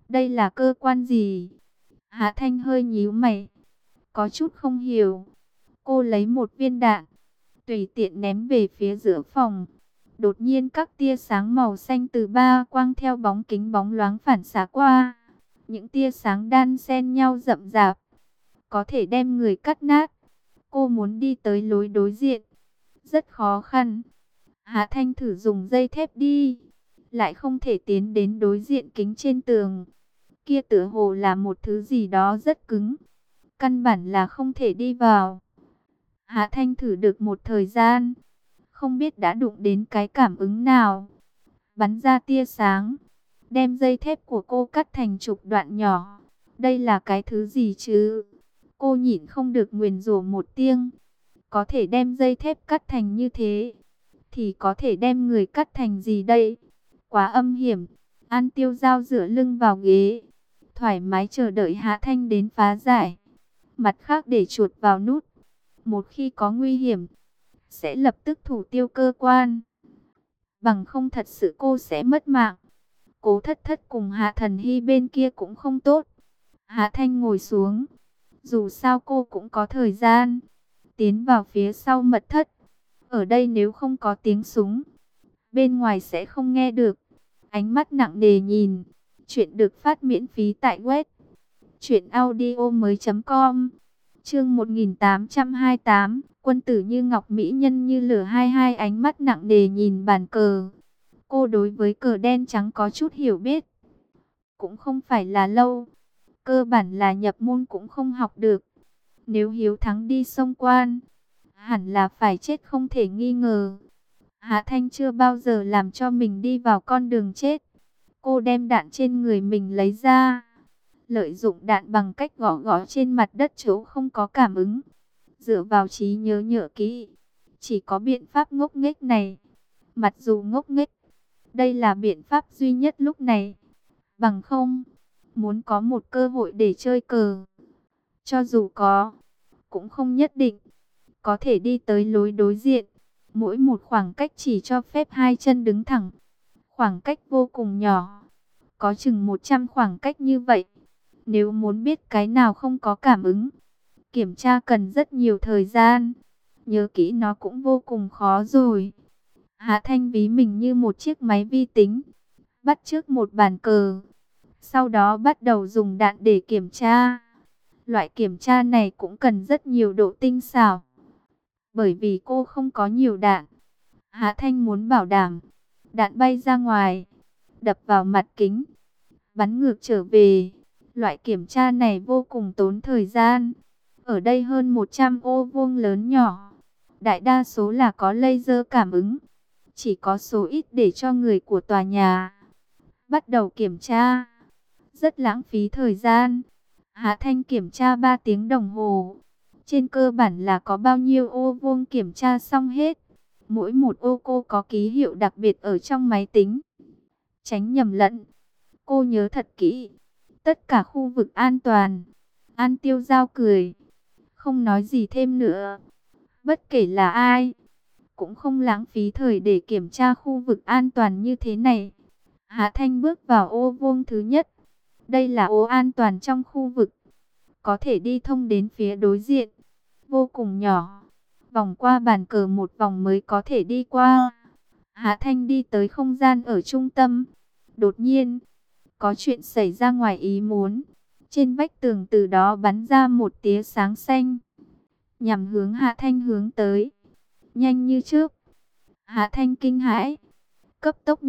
Đây là cơ quan gì? Hạ Thanh hơi nhíu mày, có chút không hiểu. Cô lấy một viên đạn, tùy tiện ném về phía giữa phòng. Đột nhiên các tia sáng màu xanh từ ba quang theo bóng kính bóng loáng phản xạ qua. Những tia sáng đan xen nhau rậm rạp, có thể đem người cắt nát. Cô muốn đi tới lối đối diện, rất khó khăn. Hạ Thanh thử dùng dây thép đi, lại không thể tiến đến đối diện kính trên tường. Kia tựa hồ là một thứ gì đó rất cứng, căn bản là không thể đi vào. Hạ Thanh thử được một thời gian, không biết đã đụng đến cái cảm ứng nào, bắn ra tia sáng, đem dây thép của cô cắt thành chục đoạn nhỏ. Đây là cái thứ gì chứ? Cô nhịn không được nguyền rủa một tiếng. Có thể đem dây thép cắt thành như thế, thì có thể đem người cắt thành gì đây? Quá âm hiểm. An Tiêu Giao dựa lưng vào ghế, thoải mái chờ đợi Hạ Thanh đến phá giải. Mặt khác để chuột vào nút. Một khi có nguy hiểm, sẽ lập tức thủ tiêu cơ quan. Bằng không thật sự cô sẽ mất mạng. Cố Thất Thất cùng Hạ Thần Hy bên kia cũng không tốt. Hạ Thanh ngồi xuống. Dù sao cô cũng có thời gian. Tiến vào phía sau mật thất. Ở đây nếu không có tiếng súng, bên ngoài sẽ không nghe được. Ánh mắt nặng nề nhìn. Chuyện được phát miễn phí tại web truyệnaudiomoi.com. Chương 1828, quân tử như ngọc mỹ nhân như lửa 22, ánh mắt nặng nề nhìn bàn cờ. Cô đối với cờ đen trắng có chút hiểu biết, cũng không phải là lâu, cơ bản là nhập môn cũng không học được. Nếu Hiếu Thắng đi xông quan, hẳn là phải chết không thể nghi ngờ. Hạ Thanh chưa bao giờ làm cho mình đi vào con đường chết. Cô đem đạn trên người mình lấy ra, lợi dụng đạn bằng cách gõ gõ trên mặt đất chỗ không có cảm ứng. Dựa vào trí nhớ nhớ kỹ, chỉ có biện pháp ngốc nghếch này. Mặc dù ngốc nghếch, đây là biện pháp duy nhất lúc này. Bằng không, muốn có một cơ hội để chơi cờ, cho dù có, cũng không nhất định có thể đi tới lối đối diện. Mỗi một khoảng cách chỉ cho phép hai chân đứng thẳng. Khoảng cách vô cùng nhỏ, có chừng 100 khoảng cách như vậy. Nếu muốn biết cái nào không có cảm ứng, kiểm tra cần rất nhiều thời gian. Nhớ kỹ nó cũng vô cùng khó rồi. Hạ Thanh ví mình như một chiếc máy vi tính, bắt chước một bàn cờ, sau đó bắt đầu dùng đạn để kiểm tra. Loại kiểm tra này cũng cần rất nhiều độ tinh xảo. Bởi vì cô không có nhiều đạn, Hạ Thanh muốn bảo đảm đạn bay ra ngoài, đập vào mặt kính, bắn ngược trở về. Loại kiểm tra này vô cùng tốn thời gian. Ở đây hơn 100 ô vuông lớn nhỏ, đại đa số là có laser cảm ứng, chỉ có số ít để cho người của tòa nhà bắt đầu kiểm tra. Rất lãng phí thời gian. Hạ Thanh kiểm tra 3 tiếng đồng hồ. Trên cơ bản là có bao nhiêu ô vuông kiểm tra xong hết. Mỗi một ô cô có ký hiệu đặc biệt ở trong máy tính, tránh nhầm lẫn. Cô nhớ thật kỹ. Tất cả khu vực an toàn. An Tiêu Giao cười, không nói gì thêm nữa. Bất kể là ai, cũng không lãng phí thời để kiểm tra khu vực an toàn như thế này. Hạ Thanh bước vào ô vuông thứ nhất. Đây là ô an toàn trong khu vực, có thể đi thông đến phía đối diện. Vô cùng nhỏ, vòng qua bàn cờ một vòng mới có thể đi qua. Hạ Thanh đi tới không gian ở trung tâm. Đột nhiên, có chuyện xảy ra ngoài ý muốn. Trên vách tường từ đó bắn ra một tia sáng xanh, nhằm hướng Hạ Thanh hướng tới, nhanh như chớp. Hạ Thanh kinh hãi, cấp tốc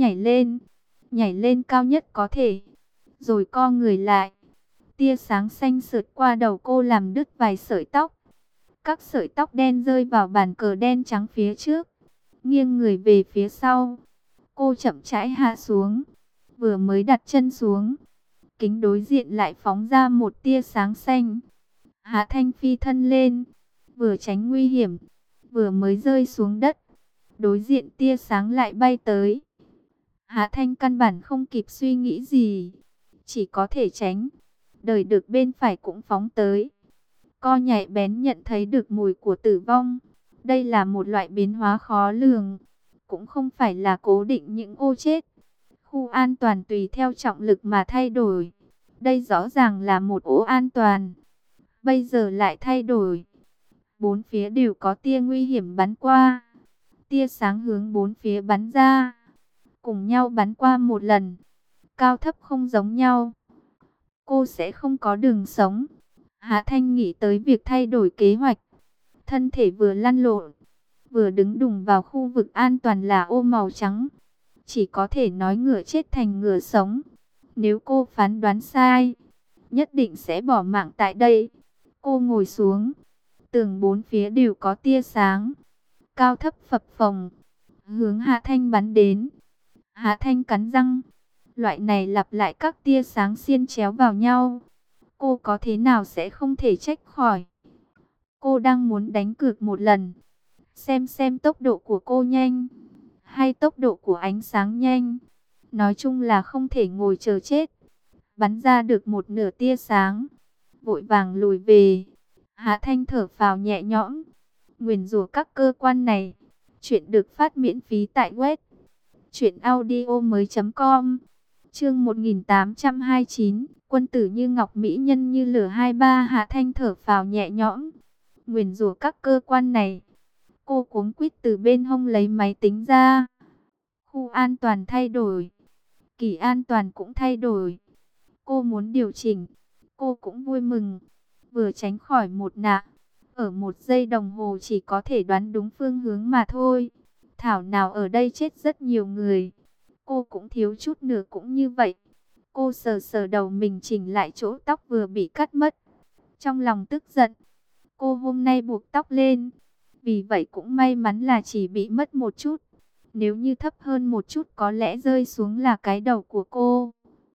nhảy lên cao nhất có thể, rồi co người lại. Tia sáng xanh sượt qua đầu cô làm đứt vài sợi tóc. Các sợi tóc đen rơi vào bàn cờ đen trắng phía trước, nghiêng người về phía sau. Cô chậm rãi hạ xuống, vừa mới đặt chân xuống, kính đối diện lại phóng ra một tia sáng xanh. Hạ Thanh phi thân lên, vừa tránh nguy hiểm, vừa mới rơi xuống đất, đối diện tia sáng lại bay tới. Hạ Thanh căn bản không kịp suy nghĩ gì, chỉ có thể tránh. Đời được bên phải cũng phóng tới. Co nhạy bén nhận thấy được mùi của tử vong. Đây là một loại biến hóa khó lường, cũng không phải là cố định những ô chết. Khu an toàn tùy theo trọng lực mà thay đổi. Đây rõ ràng là một ổ an toàn. Bây giờ lại thay đổi. Bốn phía đều có tia nguy hiểm bắn qua. Tia sáng hướng bốn phía bắn ra. Cùng nhau bắn qua một lần. Cao thấp không giống nhau. Cô sẽ không có đường sống. Hạ Thanh nghĩ tới việc thay đổi kế hoạch. Thân thể vừa lăn lộn, vừa đứng đùng vào khu vực an toàn là ô màu trắng. Chỉ có thể nói ngựa chết thành ngựa sống. Nếu cô phán đoán sai, nhất định sẽ bỏ mạng tại đây. Cô ngồi xuống. Tường bốn phía đều có tia sáng. Cao thấp phập phồng. Hướng Hạ Thanh bắn đến. Hạ Thanh cắn răng. Loại này lặp lại các tia sáng xiên chéo vào nhau. Cô có thế nào sẽ không thể trách khỏi. Cô đang muốn đánh cược một lần. Xem tốc độ của cô nhanh. Hay tốc độ của ánh sáng nhanh. Nói chung là không thể ngồi chờ chết. Bắn ra được một nửa tia sáng. Vội vàng lùi về. Hạ Thanh thở phào nhẹ nhõm. Nguyền rủa các cơ quan này. Chuyện được phát miễn phí tại web truyệnaudiomoi.com. Chương 1829, quân tử như ngọc mỹ nhân như lửa 23. Hạ Thanh thở phào nhẹ nhõm. Nguyền rủa các cơ quan này. Cô cuống quýt từ bên hông lấy máy tính ra. Khu an toàn thay đổi. Kỳ an toàn cũng thay đổi. Cô muốn điều chỉnh. Cô cũng vui mừng. Vừa tránh khỏi một nạn. Ở 1 giây đồng hồ chỉ có thể đoán đúng phương hướng mà thôi. Thảo nào ở đây chết rất nhiều người. Cô cũng thiếu chút nữa cũng như vậy. Cô sờ sờ đầu mình chỉnh lại chỗ tóc vừa bị cắt mất. Trong lòng tức giận. Cô hôm nay buộc tóc lên. Vì vậy cũng may mắn là chỉ bị mất một chút. Nếu như thấp hơn một chút có lẽ rơi xuống là cái đầu của cô.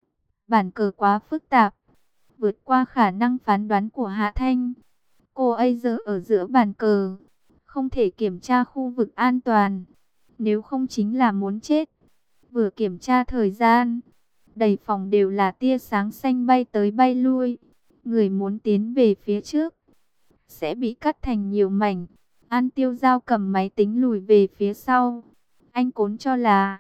Bản cờ quá phức tạp. Vượt qua khả năng phán đoán của Hạ Thanh. Cô ấy giờ ở giữa bàn cờ. Không thể kiểm tra khu vực an toàn. Nếu không chính là muốn chết. Vừa kiểm tra thời gian. Đầy phòng đều là tia sáng xanh bay tới bay lui. Người muốn tiến về phía trước sẽ bị cắt thành nhiều mảnh. An Tiêu Giao cầm máy tính lùi về phía sau. Anh Cốn cho là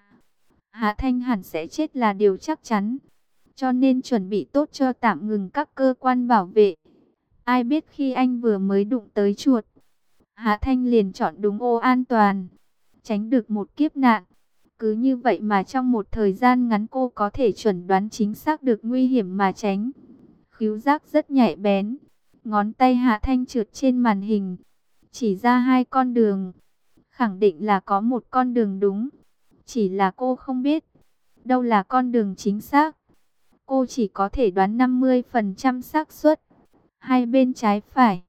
Hạ Thanh hẳn sẽ chết là điều chắc chắn. Cho nên chuẩn bị tốt cho tạm ngừng các cơ quan bảo vệ. Ai biết khi anh vừa mới đụng tới chuột, Hạ Thanh liền chọn đúng ô an toàn. Tránh được một kiếp nạn. Cứ như vậy mà trong một thời gian ngắn cô có thể chuẩn đoán chính xác được nguy hiểm mà tránh. Khứu giác rất nhạy bén. Ngón tay Hạ Thanh trượt trên màn hình. Chỉ ra 2 con đường. Khẳng định là có một con đường đúng. Chỉ là cô không biết đâu là con đường chính xác. Cô chỉ có thể đoán 50% xác suất. Hai bên trái phải.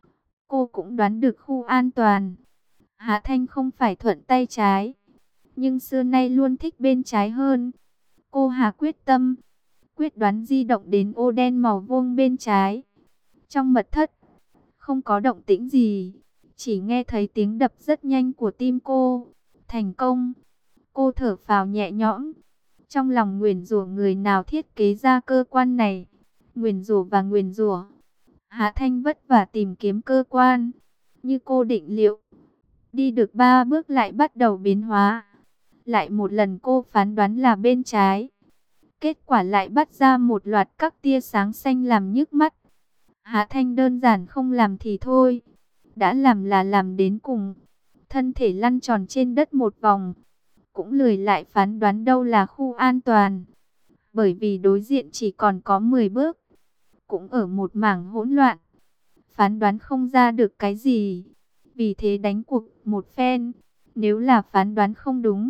Cô cũng đoán được khu an toàn. Hạ Thanh không phải thuận tay trái. Nhưng xưa nay luôn thích bên trái hơn. Cô hạ quyết tâm. Quyết đoán di động đến ô đen màu vuông bên trái. Trong mật thất. Không có động tĩnh gì. Chỉ nghe thấy tiếng đập rất nhanh của tim cô. Thành công. Cô thở phào nhẹ nhõm. Trong lòng nguyền rủa người nào thiết kế ra cơ quan này. Nguyền rủa và nguyền rủa. Hạ Thanh vất vả tìm kiếm cơ quan. Như cô định liệu. Đi được 3 bước lại bắt đầu biến hóa. Lại một lần cô phán đoán là bên trái. Kết quả lại bắt ra một loạt các tia sáng xanh làm nhức mắt. Hạ Thanh đơn giản không làm thì thôi. Đã làm là làm đến cùng. Thân thể lăn tròn trên đất một vòng. Cũng lười lại phán đoán đâu là khu an toàn. Bởi vì đối diện chỉ còn có 10 bước. Cũng ở một mảng hỗn loạn. Phán đoán không ra được cái gì. Vì thế đánh cuộc một phen. Nếu là phán đoán không đúng,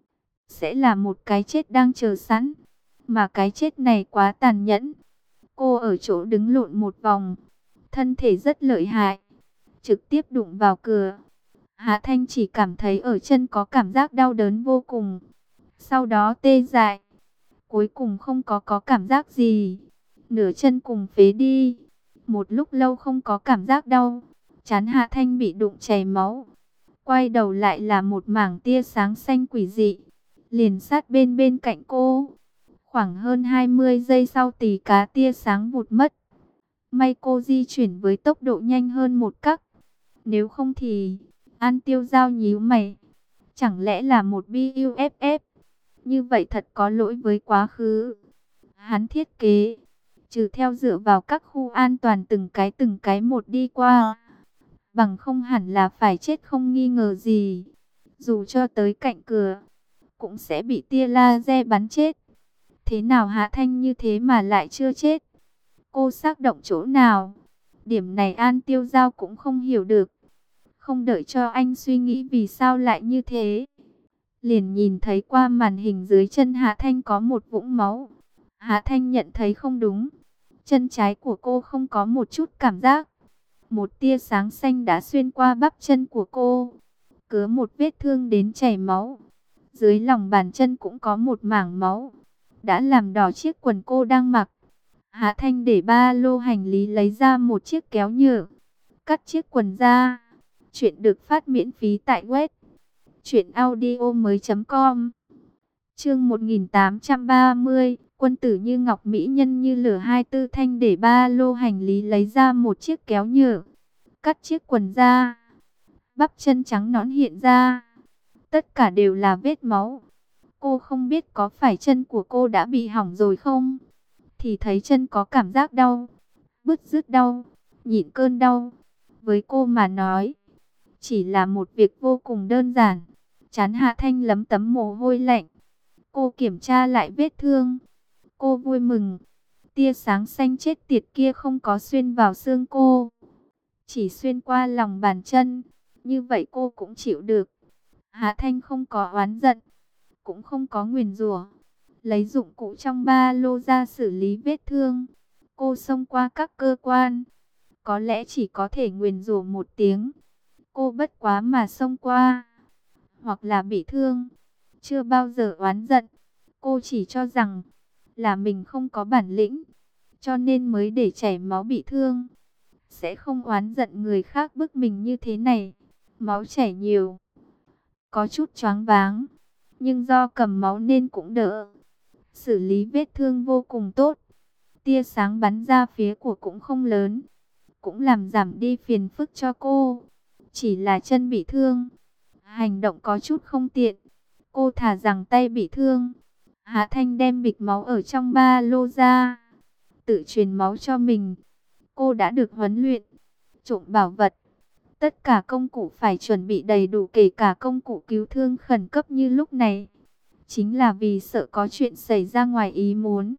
sẽ là một cái chết đang chờ sẵn. Mà cái chết này quá tàn nhẫn. Cô ở chỗ đứng lộn một vòng. Thân thể rất lợi hại. Trực tiếp đụng vào cửa. Hạ Thanh chỉ cảm thấy ở chân có cảm giác đau đớn vô cùng. Sau đó tê dại. Cuối cùng không có cảm giác gì. Nửa chân cùng phế đi. Một lúc lâu không có cảm giác đau. Trán Hạ Thanh bị đụng chảy máu. Quay đầu lại là một mảng tia sáng xanh quỷ dị. Liền sát bên cạnh cô. Khoảng hơn 20 giây sau tì cá tia sáng vụt mất. May cô di chuyển với tốc độ nhanh hơn một cấp. Nếu không thì An Tiêu Giao nhíu mày. Chẳng lẽ là một BUFF? Như vậy thật có lỗi với quá khứ. Hắn thiết kế trừ theo dựa vào các khu an toàn từng cái một đi qua, bằng không hẳn là phải chết không nghi ngờ gì. Dù cho tới cạnh cửa, cũng sẽ bị tia laser bắn chết. Thế nào Hạ Thanh như thế mà lại chưa chết? Cô xác động chỗ nào? Điểm này An Tiêu Giao cũng không hiểu được. Không đợi cho anh suy nghĩ vì sao lại như thế, liền nhìn thấy qua màn hình dưới chân Hạ Thanh có một vũng máu. Hạ Thanh nhận thấy không đúng. Chân trái của cô không có một chút cảm giác. Một tia sáng xanh đã xuyên qua bắp chân của cô, cứa một vết thương đến chảy máu. Dưới lòng bàn chân cũng có một mảng máu, đã làm đỏ chiếc quần cô đang mặc. Hạ Thanh để ba lô hành lý lấy ra một chiếc kéo nhựa, cắt chiếc quần ra. Chuyện được phát miễn phí tại web truyệnaudiomoi.com. Chương 1830, quân tử như ngọc mỹ nhân như lửa. 24 Thanh để ba lô hành lý lấy ra một chiếc kéo nhựa, cắt chiếc quần ra. Bắp chân trắng nõn hiện ra, tất cả đều là vết máu. Cô không biết có phải chân của cô đã bị hỏng rồi không? Thì thấy chân có cảm giác đau, bứt rứt đau, nhịn cơn đau. Với cô mà nói, chỉ là một việc vô cùng đơn giản. Trán Hạ Thanh lấm tấm mồ hôi lạnh. Cô kiểm tra lại vết thương. Cô vui mừng. Tia sáng xanh chết tiệt kia không có xuyên vào xương cô, chỉ xuyên qua lòng bàn chân. Như vậy cô cũng chịu được. Hạ Thanh không có oán giận, cũng không có nguyền rủa. Lấy dụng cụ trong ba lô ra xử lý vết thương. Cô xông qua các cơ quan, có lẽ chỉ có thể nguyền rủa một tiếng. Cô bất quá mà xông qua, hoặc là bị thương, chưa bao giờ oán giận. Cô chỉ cho rằng là mình không có bản lĩnh, cho nên mới để chảy máu bị thương. Sẽ không oán giận người khác bức mình như thế này. Máu chảy nhiều, có chút choáng váng, nhưng do cầm máu nên cũng đỡ. Xử lý vết thương vô cùng tốt. Tia sáng bắn ra phía của cũng không lớn, cũng làm giảm đi phiền phức cho cô. Chỉ là chân bị thương, hành động có chút không tiện. Cô thả rằng tay bị thương. Hạ Thanh đem bịch máu ở trong ba lô ra, tự truyền máu cho mình. Cô đã được huấn luyện trộm bảo vật. Tất cả công cụ phải chuẩn bị đầy đủ, kể cả công cụ cứu thương khẩn cấp như lúc này. Chính là vì sợ có chuyện xảy ra ngoài ý muốn.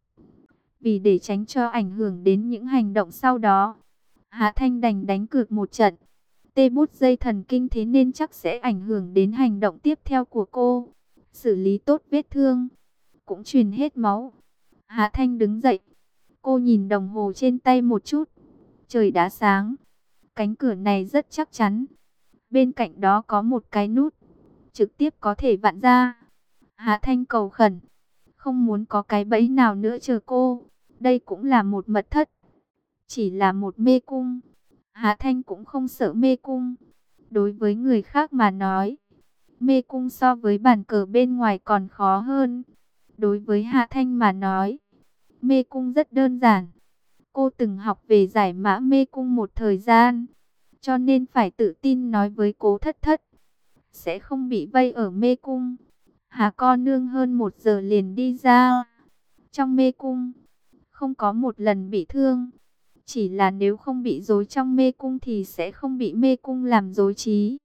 Vì để tránh cho ảnh hưởng đến những hành động sau đó, Hạ Thanh đành đánh cược một trận. Tê bút dây thần kinh thế nên chắc sẽ ảnh hưởng đến hành động tiếp theo của cô. Xử lý tốt vết thương, cũng truyền hết máu. Hạ Thanh đứng dậy. Cô nhìn đồng hồ trên tay một chút. Trời đã sáng. Cánh cửa này rất chắc chắn. Bên cạnh đó có một cái nút, trực tiếp có thể vặn ra. Hạ Thanh cầu khẩn, không muốn có cái bẫy nào nữa chờ cô. Đây cũng là một mật thất, chỉ là một mê cung. Hạ Thanh cũng không sợ mê cung. Đối với người khác mà nói, mê cung so với bàn cờ bên ngoài còn khó hơn. Đối với Hạ Thanh mà nói, mê cung rất đơn giản. Cô từng học về giải mã mê cung một thời gian, cho nên phải tự tin nói với Cố Thất Thất, sẽ không bị vây ở mê cung. Hà con nương hơn 1 giờ liền đi ra. Trong mê cung, không có một lần bị thương. Chỉ là nếu không bị rối trong mê cung thì sẽ không bị mê cung làm rối trí.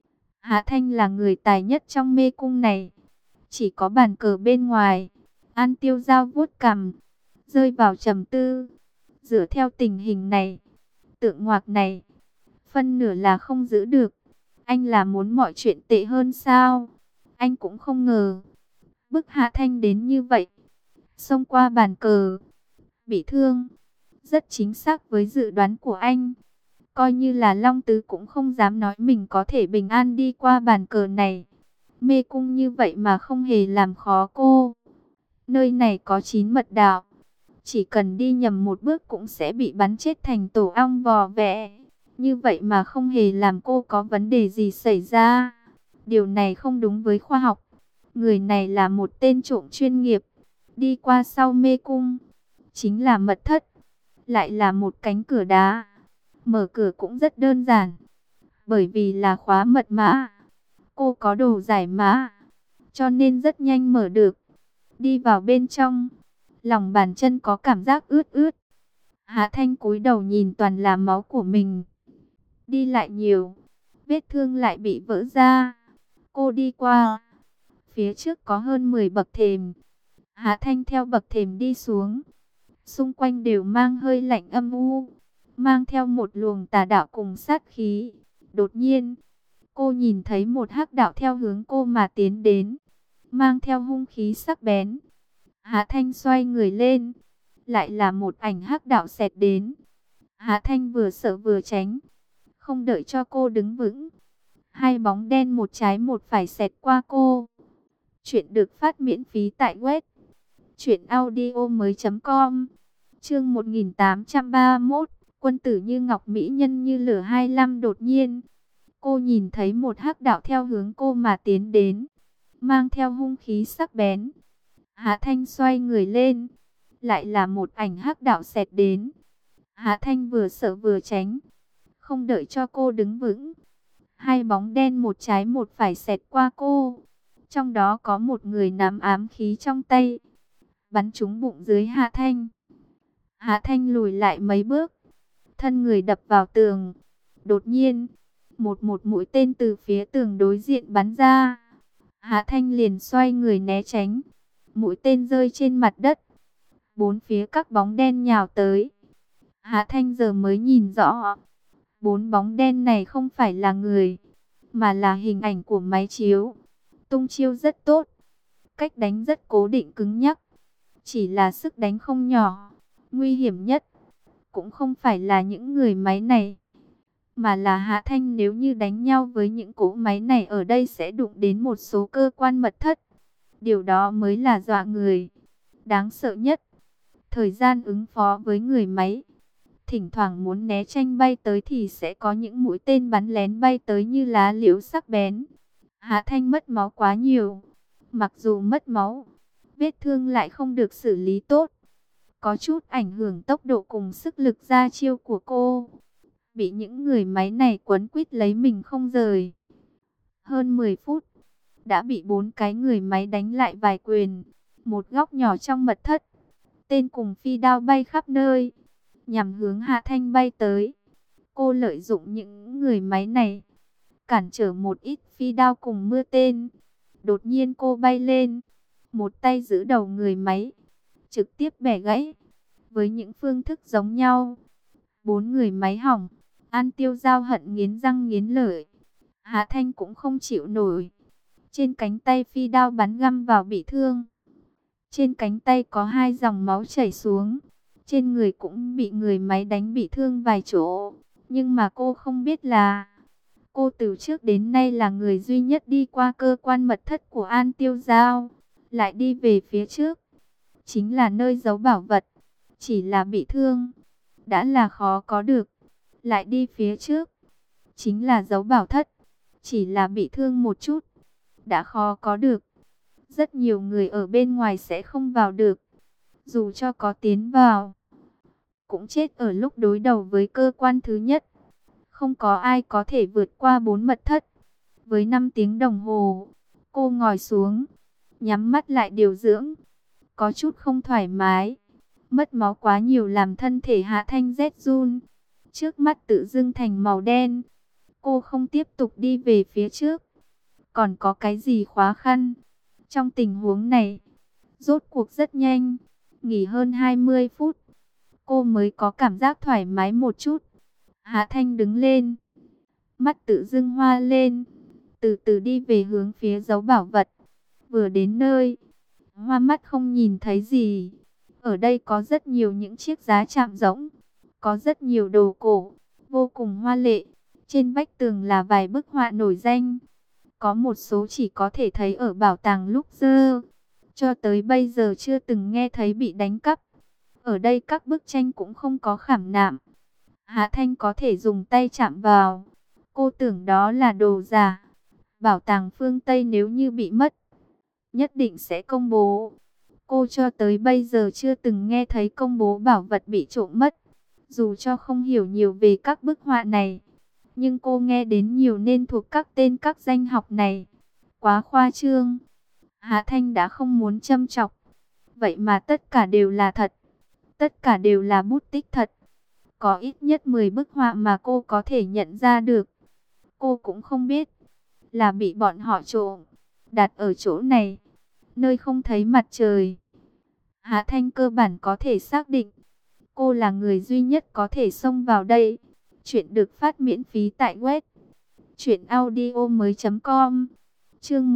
Hạ Thanh là người tài nhất trong mê cung này. Chỉ có bàn cờ bên ngoài. An Tiêu Giao vuốt cằm, rơi vào trầm tư. Dựa theo tình hình này, tượng ngoạc này, phân nửa là không giữ được. Anh là muốn mọi chuyện tệ hơn sao? Anh cũng không ngờ bức Hạ Thanh đến như vậy. Xông qua bàn cờ, bị thương, rất chính xác với dự đoán của anh. Coi như là Long Tứ cũng không dám nói mình có thể bình an đi qua bàn cờ này. Mê cung như vậy mà không hề làm khó cô. Nơi này có 9 mật đạo, chỉ cần đi nhầm một bước cũng sẽ bị bắn chết thành tổ ong vò vẽ. Như vậy mà không hề làm cô có vấn đề gì xảy ra. Điều này không đúng với khoa học. Người này là một tên trộm chuyên nghiệp. Đi qua sau mê cung, chính là mật thất, lại là một cánh cửa đá. Mở cửa cũng rất đơn giản, bởi vì là khóa mật mã. Cô có đồ giải mã, cho nên rất nhanh mở được. Đi vào bên trong, lòng bàn chân có cảm giác ướt ướt. Hạ Thanh cúi đầu nhìn toàn là máu của mình. Đi lại nhiều, vết thương lại bị vỡ ra. Cô đi qua, phía trước có hơn 10 bậc thềm. Hạ Thanh theo bậc thềm đi xuống. Xung quanh đều mang hơi lạnh âm u, mang theo một luồng tà đạo cùng sát khí. Đột nhiên, cô nhìn thấy một hắc đạo theo hướng cô mà tiến đến, mang theo hung khí sắc bén. Hạ Thanh xoay người lên, lại là một ảnh hắc đạo xẹt đến. Hạ Thanh vừa sợ vừa tránh, không đợi cho cô đứng vững. Hai bóng đen một trái một phải xẹt qua cô. Chuyện được phát miễn phí tại web truyệnaudiomoi.com. Chương 1831, quân tử như ngọc mỹ nhân như lửa 25. Đột nhiên, cô nhìn thấy một hắc đạo theo hướng cô mà tiến đến, mang theo hung khí sắc bén. Hạ Thanh xoay người lên, lại là một ảnh hắc đạo xẹt đến. Hạ Thanh vừa sợ vừa tránh, không đợi cho cô đứng vững. Hai bóng đen một trái một phải xẹt qua cô. Trong đó có một người nắm ám khí trong tay, bắn trúng bụng dưới Hạ Thanh. Hạ Thanh lùi lại mấy bước, thân người đập vào tường. Đột nhiên, một mũi tên từ phía tường đối diện bắn ra. Hạ Thanh liền xoay người né tránh. Mũi tên rơi trên mặt đất. Bốn phía các bóng đen nhào tới. Hạ Thanh giờ mới nhìn rõ, bốn bóng đen này không phải là người, mà là hình ảnh của máy chiếu. Tung chiêu rất tốt, cách đánh rất cố định cứng nhắc. Chỉ là sức đánh không nhỏ. Nguy hiểm nhất cũng không phải là những người máy này, mà là Hạ Thanh. Nếu như đánh nhau với những cỗ máy này ở đây sẽ đụng đến một số cơ quan mật thất. Điều đó mới là dọa người. Đáng sợ nhất, thời gian ứng phó với người máy. Thỉnh thoảng muốn né tranh bay tới thì sẽ có những mũi tên bắn lén bay tới như lá liễu sắc bén. Hạ Thanh mất máu quá nhiều. Mặc dù mất máu, vết thương lại không được xử lý tốt, có chút ảnh hưởng tốc độ cùng sức lực ra chiêu của cô. Bị những người máy này quấn quýt lấy mình không rời. Hơn 10 phút, đã bị 4 cái người máy đánh lại vài quyền. Một góc nhỏ trong mật thất, tên cùng phi đao bay khắp nơi, nhằm hướng Hạ Thanh bay tới. Cô lợi dụng những người máy này, cản trở một ít phi đao cùng mưa tên. Đột nhiên cô bay lên, một tay giữ đầu người máy, trực tiếp bẻ gãy. Với những phương thức giống nhau, 4 người máy hỏng. An Tiêu Giao hận nghiến răng nghiến lợi. Hạ Thanh cũng không chịu nổi. Trên cánh tay phi đao bắn găm vào bị thương. Trên cánh tay có 2 dòng máu chảy xuống. Trên người cũng bị người máy đánh bị thương vài chỗ. Nhưng mà cô không biết là, cô từ trước đến nay là người duy nhất đi qua cơ quan mật thất của An Tiêu Giao, lại đi về phía trước, chính là nơi giấu bảo vật. Chỉ là bị thương, đã là khó có được, lại đi phía trước, chính là giấu bảo thất. Chỉ là bị thương một chút, đã khó có được. Rất nhiều người ở bên ngoài sẽ không vào được. Dù cho có tiến vào, cũng chết ở lúc đối đầu với cơ quan thứ nhất. Không có ai có thể vượt qua 4 mật thất. Với 5 tiếng đồng hồ, cô ngồi xuống, nhắm mắt lại điều dưỡng. Có chút không thoải mái. Mất máu quá nhiều làm thân thể Hạ Thanh rét run. Trước mắt tự dưng thành màu đen. Cô không tiếp tục đi về phía trước. Còn có cái gì khó khăn? Trong tình huống này, rốt cuộc rất nhanh, nghỉ hơn 20 phút, cô mới có cảm giác thoải mái một chút. Hạ Thanh đứng lên, mắt tự dưng hoa lên, từ từ đi về hướng phía giấu bảo vật. Vừa đến nơi, hoa mắt không nhìn thấy gì. Ở đây có rất nhiều những chiếc giá chạm rỗng, có rất nhiều đồ cổ, vô cùng hoa lệ. Trên vách tường là vài bức họa nổi danh. Có một số chỉ có thể thấy ở bảo tàng lúc xưa. Cho tới bây giờ chưa từng nghe thấy bị đánh cắp. Ở đây các bức tranh cũng không có khảm nạm. Hạ Thanh có thể dùng tay chạm vào. Cô tưởng đó là đồ giả. Bảo tàng phương Tây nếu như bị mất, nhất định sẽ công bố. Cô cho tới bây giờ chưa từng nghe thấy công bố bảo vật bị trộm mất. Dù cho không hiểu nhiều về các bức họa này, nhưng cô nghe đến nhiều nên thuộc các tên các danh học này. Quá khoa trương. Hạ Thanh đã không muốn châm chọc. Vậy mà tất cả đều là thật. Tất cả đều là bút tích thật. Có ít nhất 10 bức họa mà cô có thể nhận ra được. Cô cũng không biết là bị bọn họ trộm, đặt ở chỗ này, nơi không thấy mặt trời. Hạ Thanh cơ bản có thể xác định, cô là người duy nhất có thể xông vào đây. Chuyện được phát miễn phí tại web truyệnaudiomoi.com. Chương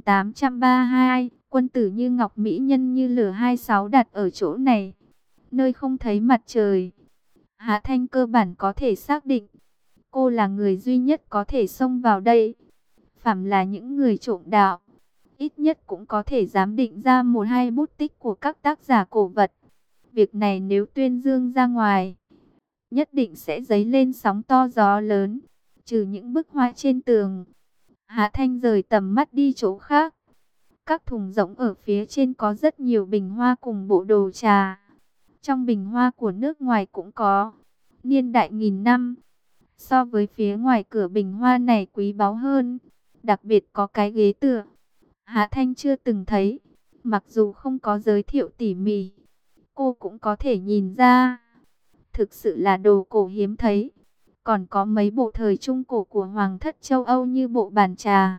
1832, quân tử như ngọc mỹ nhân như lửa 26 đặt ở chỗ này, nơi không thấy mặt trời. Hạ Thanh cơ bản có thể xác định, cô là người duy nhất có thể xông vào đây. Phàm là những người trộm đạo, ít nhất cũng có thể giám định ra một hai bút tích của các tác giả cổ vật. Việc này nếu tuyên dương ra ngoài, nhất định sẽ dấy lên sóng to gió lớn. Trừ những bức họa trên tường, Hạ Thanh rời tầm mắt đi chỗ khác. Các thùng rỗng ở phía trên có rất nhiều bình hoa cùng bộ đồ trà. Trong bình hoa của nước ngoài cũng có, niên đại nghìn năm. So với phía ngoài cửa bình hoa này quý báu hơn. Đặc biệt có cái ghế tựa, Hạ Thanh chưa từng thấy. Mặc dù không có giới thiệu tỉ mỉ, cô cũng có thể nhìn ra, thực sự là đồ cổ hiếm thấy. Còn có mấy bộ thời trung cổ của Hoàng thất châu Âu như bộ bàn trà.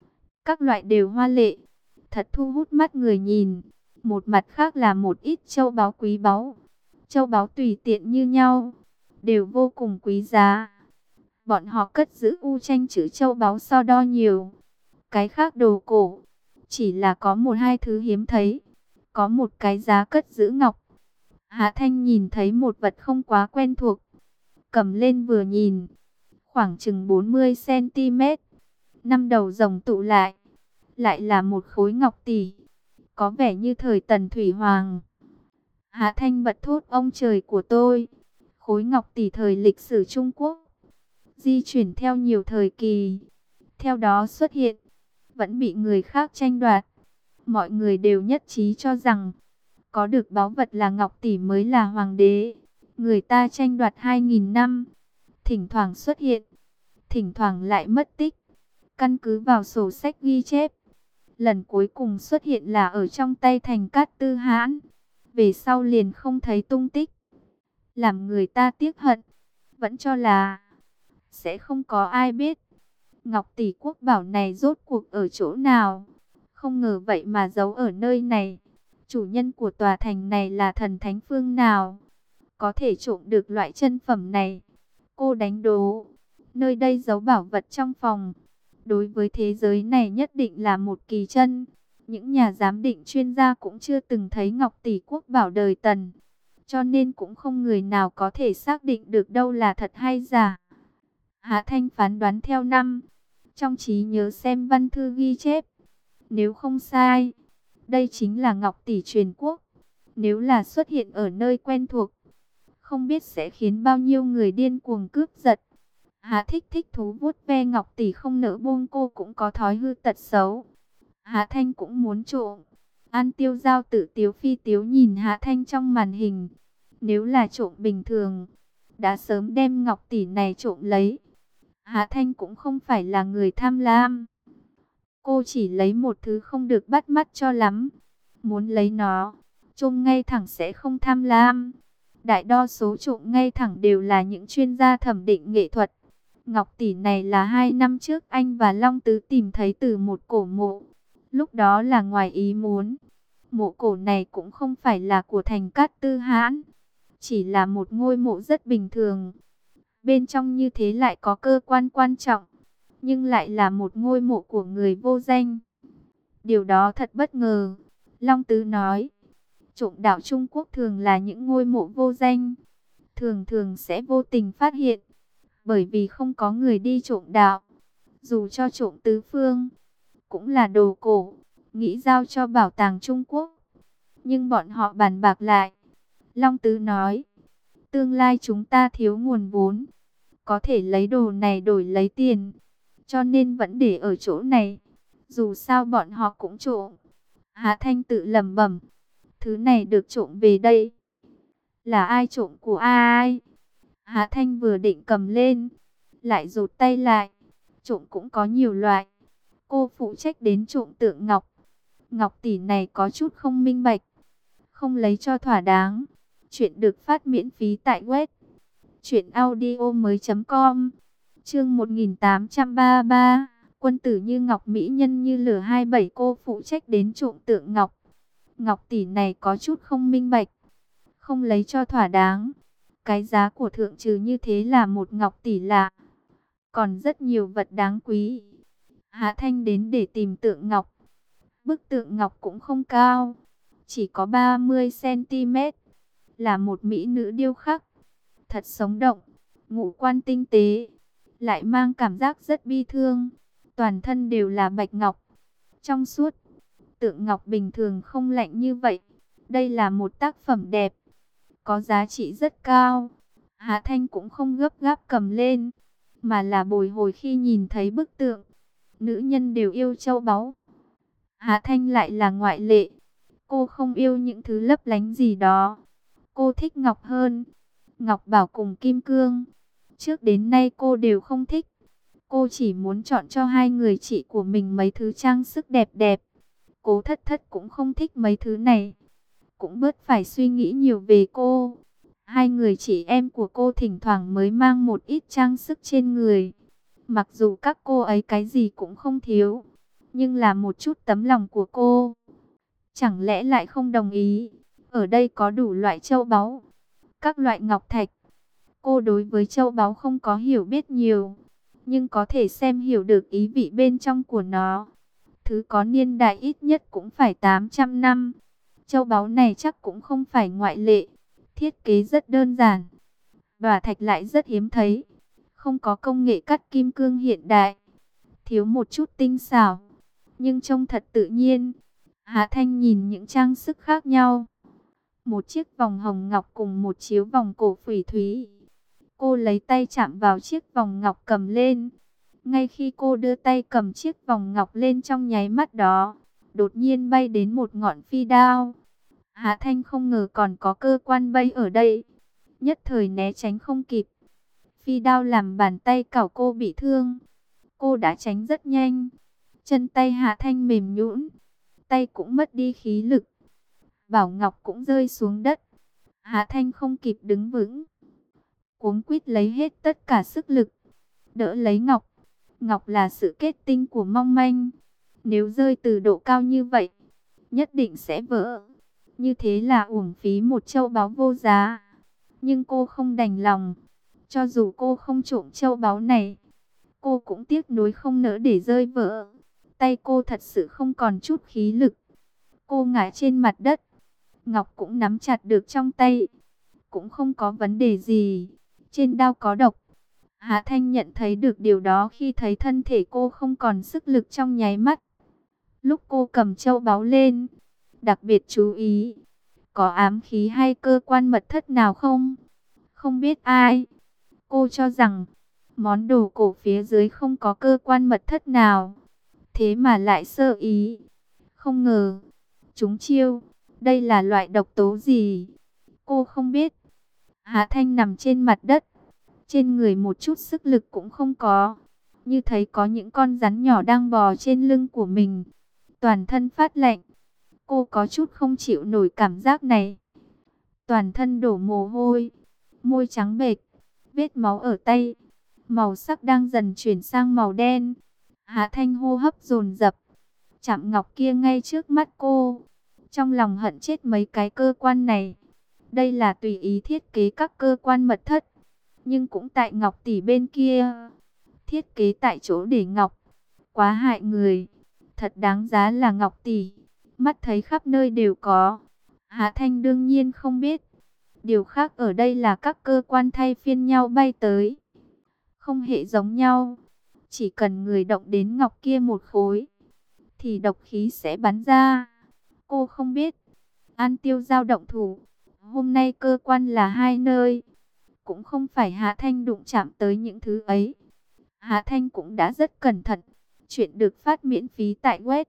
Các loại đều hoa lệ, thật thu hút mắt người nhìn. Một mặt khác là một ít châu báu quý báu. Châu báu tùy tiện như nhau, đều vô cùng quý giá. Bọn họ cất giữ u tranh chữ châu báu so đo nhiều. Cái khác đồ cổ, chỉ là có một hai thứ hiếm thấy. Có một cái giá cất giữ ngọc. Hạ Thanh nhìn thấy một vật không quá quen thuộc, cầm lên vừa nhìn, khoảng chừng 40 cm, 5 đầu rồng tụ lại, lại là một khối ngọc tỷ, có vẻ như thời Tần Thủy Hoàng. Hạ Thanh bật thốt: ông trời của tôi! Khối ngọc tỷ thời lịch sử Trung Quốc, di chuyển theo nhiều thời kỳ, theo đó xuất hiện, vẫn bị người khác tranh đoạt. Mọi người đều nhất trí cho rằng, có được báu vật là ngọc tỷ mới là hoàng đế. Người ta tranh đoạt 2000 năm, thỉnh thoảng xuất hiện, thỉnh thoảng lại mất tích. Căn cứ vào sổ sách ghi chép, lần cuối cùng xuất hiện là ở trong tay Thành Cát Tư Hãn, về sau liền không thấy tung tích. Làm người ta tiếc hận, vẫn cho là sẽ không có ai biết ngọc tỷ quốc bảo này rốt cuộc ở chỗ nào. Không ngờ vậy mà giấu ở nơi này. Chủ nhân của tòa thành này là thần thánh phương nào, có thể trộm được loại chân phẩm này? Cô đánh đố, nơi đây giấu bảo vật trong phòng, đối với thế giới này nhất định là một kỳ chân. Những nhà giám định chuyên gia cũng chưa từng thấy ngọc tỷ quốc bảo đời Tần, cho nên cũng không người nào có thể xác định được đâu là thật hay giả. Hạ Thanh phán đoán theo năm, trong trí nhớ xem văn thư ghi chép, nếu không sai, đây chính là ngọc tỷ truyền quốc. Nếu là xuất hiện ở nơi quen thuộc, không biết sẽ khiến bao nhiêu người điên cuồng cướp giật. Hạ thích thú vuốt ve ngọc tỷ không nỡ buông. Cô cũng có thói hư tật xấu, Hạ Thanh cũng muốn trộm. An Tiêu Giao tự tiếu phi tiếu nhìn Hạ Thanh trong màn hình. Nếu là trộm bình thường, đã sớm đem ngọc tỷ này trộm lấy. Hạ Thanh cũng không phải là người tham lam, cô chỉ lấy một thứ không được bắt mắt cho lắm. Muốn lấy nó, trộm ngay thẳng sẽ không tham lam. Đại đa số trộm ngay thẳng đều là những chuyên gia thẩm định nghệ thuật. Ngọc tỷ này là 2 năm trước anh và Long Tứ tìm thấy từ một cổ mộ. Lúc đó là ngoài ý muốn. Mộ cổ này cũng không phải là của Thành Cát Tư Hãn, chỉ là một ngôi mộ rất bình thường. Bên trong như thế lại có cơ quan quan trọng, nhưng lại là một ngôi mộ của người vô danh. Điều đó thật bất ngờ. Long Tứ nói, trộm đạo Trung Quốc thường là những ngôi mộ vô danh, thường thường sẽ vô tình phát hiện, bởi vì không có người đi trộm đạo. Dù cho trộm tứ phương, cũng là đồ cổ, nghĩ giao cho bảo tàng Trung Quốc. Nhưng bọn họ bàn bạc lại. Long Tứ nói, tương lai chúng ta thiếu nguồn vốn, có thể lấy đồ này đổi lấy tiền, cho nên vẫn để ở chỗ này. Dù sao bọn họ cũng trộm. Hạ Thanh tự lẩm bẩm, thứ này được trộm về đây, là ai trộm của ai? Hạ Thanh vừa định cầm lên, lại rụt tay lại. Trộm cũng có nhiều loại, cô phụ trách đến trộm tượng ngọc. Ngọc tỷ này có chút không minh bạch, không lấy cho thỏa đáng. Chuyện được phát miễn phí tại web truyệnaudiomoi.com. Chương 1833, quân tử như ngọc, mỹ nhân như lửa. 27 cô phụ trách đến trộm tượng ngọc. Ngọc tỷ này có chút không minh bạch, không lấy cho thỏa đáng. Cái giá của thượng trừ như thế là một ngọc tỷ lạ, còn rất nhiều vật đáng quý. Hạ Thanh đến để tìm tượng ngọc. Bức tượng ngọc cũng không cao, chỉ có 30 cm, là một mỹ nữ điêu khắc, thật sống động, ngũ quan tinh tế, lại mang cảm giác rất bi thương. Toàn thân đều là bạch ngọc, trong suốt. Tượng ngọc bình thường không lạnh như vậy. Đây là một tác phẩm đẹp, có giá trị rất cao. Hạ Thanh cũng không gấp gáp cầm lên, mà là bồi hồi khi nhìn thấy bức tượng. Nữ nhân đều yêu châu báu, Hạ Thanh lại là ngoại lệ. Cô không yêu những thứ lấp lánh gì đó. Cô thích ngọc hơn. Ngọc bảo cùng kim cương, trước đến nay cô đều không thích. Cô chỉ muốn chọn cho hai người chị của mình mấy thứ trang sức đẹp đẹp. Cố Thất Thất cũng không thích mấy thứ này, cũng bớt phải suy nghĩ nhiều về cô. Hai người chị em của cô thỉnh thoảng mới mang một ít trang sức trên người. Mặc dù các cô ấy cái gì cũng không thiếu, nhưng là một chút tấm lòng của cô, chẳng lẽ lại không đồng ý? Ở đây có đủ loại châu báu, các loại ngọc thạch. Cô đối với châu báu không có hiểu biết nhiều, nhưng có thể xem hiểu được ý vị bên trong của nó. Thứ có niên đại ít nhất cũng phải 800 năm. Châu báu này chắc cũng không phải ngoại lệ. Thiết kế rất đơn giản, và thạch lại rất hiếm thấy. Không có công nghệ cắt kim cương hiện đại, thiếu một chút tinh xảo, nhưng trông thật tự nhiên. Hạ Thanh nhìn những trang sức khác nhau. Một chiếc vòng hồng ngọc cùng một chiếu vòng cổ phỉ thúy. Cô lấy tay chạm vào chiếc vòng ngọc cầm lên. Ngay khi cô đưa tay cầm chiếc vòng ngọc lên, trong nháy mắt đó, đột nhiên bay đến một ngọn phi đao. Hạ Thanh không ngờ còn có cơ quan bay ở đây, nhất thời né tránh không kịp. Phi đao làm bàn tay cào cô bị thương. Cô đã tránh rất nhanh. Chân tay Hạ Thanh mềm nhũn, tay cũng mất đi khí lực. Bảo ngọc cũng rơi xuống đất. Hạ Thanh không kịp đứng vững, cuống quýt lấy hết tất cả sức lực đỡ lấy ngọc. Ngọc là sự kết tinh của mong manh, nếu rơi từ độ cao như vậy, nhất định sẽ vỡ. Như thế là uổng phí một châu báu vô giá. Nhưng cô không đành lòng. Cho dù cô không trộm châu báu này, cô cũng tiếc nuối không nỡ để rơi vỡ. Tay cô thật sự không còn chút khí lực. Cô ngã trên mặt đất. Ngọc cũng nắm chặt được trong tay. Cũng không có vấn đề gì. Trên đao có độc. Hạ Thanh nhận thấy được điều đó khi thấy thân thể cô không còn sức lực trong nháy mắt. Lúc cô cầm châu báu lên, đặc biệt chú ý, có ám khí hay cơ quan mật thất nào không? Không biết ai. Cô cho rằng món đồ cổ phía dưới không có cơ quan mật thất nào, thế mà lại sơ ý. Không ngờ trúng chiêu. Đây là loại độc tố gì? Cô không biết. Hạ Thanh nằm trên mặt đất, trên người một chút sức lực cũng không có, như thấy có những con rắn nhỏ đang bò trên lưng của mình. Toàn thân phát lạnh. Cô có chút không chịu nổi cảm giác này. Toàn thân đổ mồ hôi, môi trắng bệch, vết máu ở tay, màu sắc đang dần chuyển sang màu đen. Hạ Thanh hô hấp dồn dập, chạm ngọc kia ngay trước mắt cô. Trong lòng hận chết mấy cái cơ quan này. Đây là tùy ý thiết kế các cơ quan mật thất, nhưng cũng tại ngọc tỷ bên kia. Thiết kế tại chỗ để ngọc, quá hại người. Thật đáng giá là ngọc tỷ, mắt thấy khắp nơi đều có. Hạ Thanh đương nhiên không biết. Điều khác ở đây là các cơ quan thay phiên nhau bay tới, không hề giống nhau. Chỉ cần người động đến ngọc kia một khối, thì độc khí sẽ bắn ra. Cô không biết. An Tiêu Giao động thủ. Hôm nay cơ quan là hai nơi. Cũng không phải Hạ Thanh đụng chạm tới những thứ ấy. Hạ Thanh cũng đã rất cẩn thận. Chuyện được phát miễn phí tại web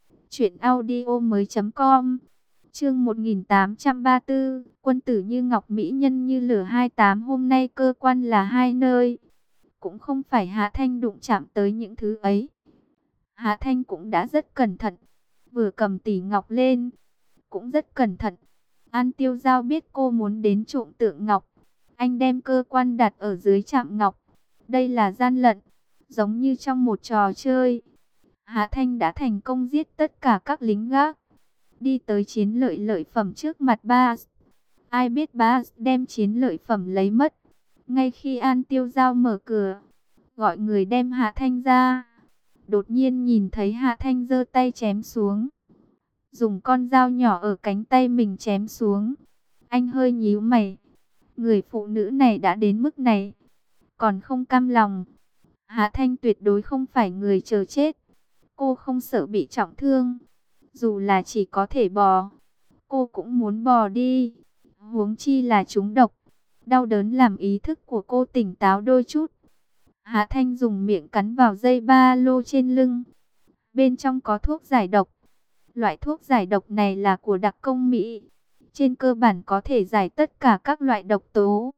truyệnaudiomoi.com. Chương 1834, quân tử như ngọc, mỹ nhân như lửa. 28 hôm nay cơ quan là hai nơi. Cũng không phải Hạ Thanh đụng chạm tới những thứ ấy. Hạ Thanh cũng đã rất cẩn thận. Vừa cầm tỷ ngọc lên, cũng rất cẩn thận. An Tiêu Giao biết cô muốn đến trộm tượng ngọc. Anh đem cơ quan đặt ở dưới chạm ngọc. Đây là gian lận, giống như trong một trò chơi. Hạ Thanh đã thành công giết tất cả các lính gác. Đi tới chiến lợi phẩm trước mặt Bas. Ai biết Bas đem chiến lợi phẩm lấy mất. Ngay khi An Tiêu Giao mở cửa, gọi người đem Hạ Thanh ra. Đột nhiên nhìn thấy Hạ Thanh giơ tay chém xuống. Dùng con dao nhỏ ở cánh tay mình chém xuống. Anh hơi nhíu mày. Người phụ nữ này đã đến mức này, còn không cam lòng. Hạ Thanh tuyệt đối không phải người chờ chết. Cô không sợ bị trọng thương. Dù là chỉ có thể bò, cô cũng muốn bò đi. Huống chi là trúng độc. Đau đớn làm ý thức của cô tỉnh táo đôi chút. Hạ Thanh dùng miệng cắn vào dây ba lô trên lưng. Bên trong có thuốc giải độc. Loại thuốc giải độc này là của đặc công Mỹ. Trên cơ bản có thể giải tất cả các loại độc tố.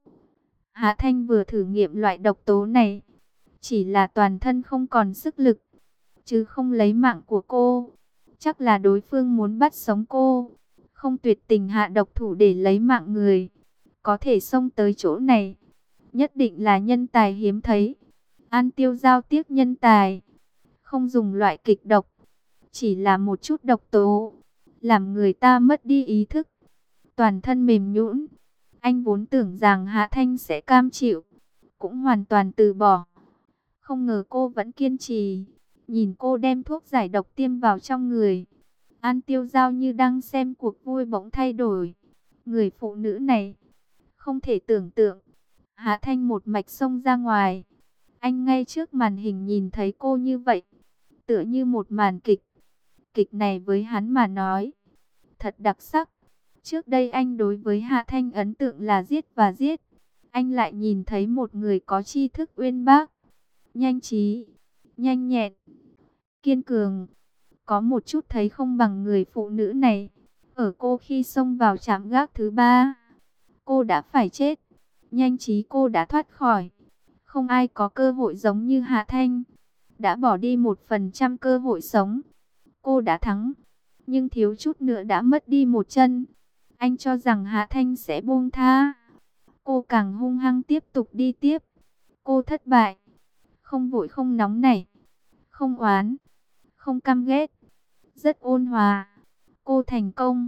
Hạ Thanh vừa thử nghiệm loại độc tố này. Chỉ là toàn thân không còn sức lực, chứ không lấy mạng của cô. Chắc là đối phương muốn bắt sống cô, không tuyệt tình hạ độc thủ để lấy mạng người. Có thể xông tới chỗ này, nhất định là nhân tài hiếm thấy. An Tiêu Giao tiếc nhân tài, không dùng loại kịch độc, chỉ là một chút độc tố, làm người ta mất đi ý thức, toàn thân mềm nhũn. Anh vốn tưởng rằng Hạ Thanh sẽ cam chịu, cũng hoàn toàn từ bỏ. Không ngờ cô vẫn kiên trì. Nhìn cô đem thuốc giải độc tiêm vào trong người, An Tiêu Giao như đang xem cuộc vui bỗng thay đổi. Người phụ nữ này, không thể tưởng tượng. Hạ Thanh một mạch xông ra ngoài. Anh ngay trước màn hình nhìn thấy cô như vậy, tựa như một màn kịch. Kịch này với hắn mà nói, thật đặc sắc. Trước đây anh đối với Hạ Thanh ấn tượng là giết và giết. Anh lại nhìn thấy một người có tri thức uyên bác, nhanh trí, nhanh nhẹn, kiên cường. Có một chút thấy không bằng người phụ nữ này. Ở cô khi xông vào trạm gác thứ 3, cô đã phải chết. Nhanh trí cô đã thoát khỏi. Không ai có cơ hội giống như Hạ Thanh. Đã bỏ đi 1% cơ hội sống. Cô đã thắng, nhưng thiếu chút nữa đã mất đi một chân. Anh cho rằng Hạ Thanh sẽ buông tha. Cô càng hung hăng tiếp tục đi tiếp. Cô thất bại. Không vội không nóng nảy, không oán, không căm ghét, rất ôn hòa. Cô thành công.